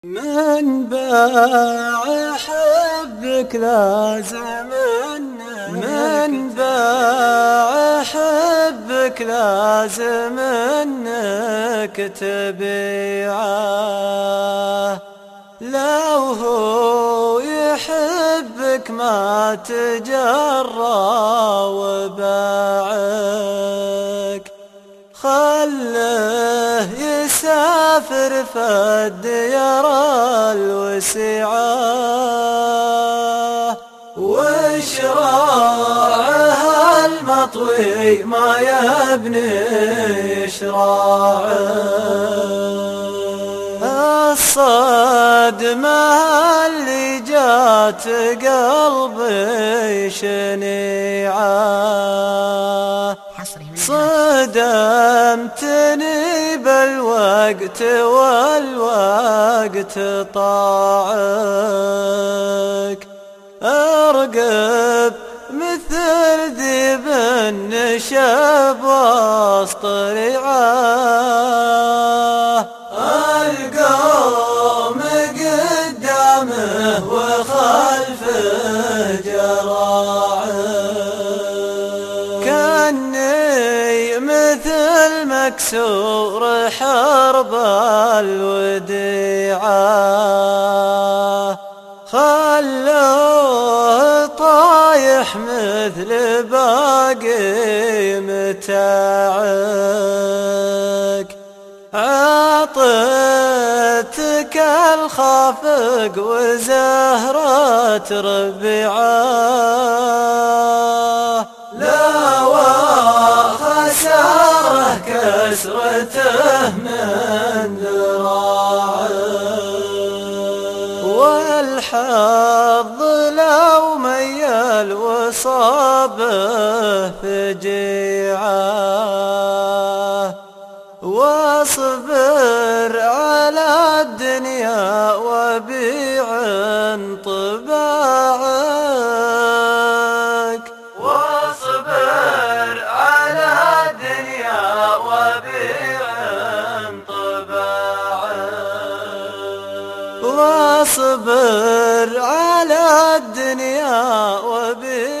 من باع حبك لازم انك تبيعه. لو هو يحبك ما تجرى وباعك، خله يسافر في الديار الوسعة، وشراعه المطوي ما يبني شراعه. الصدمة اللي جات قلبي شنيعة، صدمتني بالوقت والوقت طاعك. ارقب مثل ذيب نشب وسط رعاه، القوم قدامه وخلفه جراعه. كأني مثل مكسور حرب الوديعة، خلوه طايح مثل باقي متاعك. عطيتك الخافق وزهرة ربيعه، لا وخساره كسرته من ذراعه. والحظ لو ميل وصابه فجيعه، واصبر على الدنيا وبيع انطباعك. واصبر على الدنيا وبيع انطباعك. واصبر على الدنيا وبيع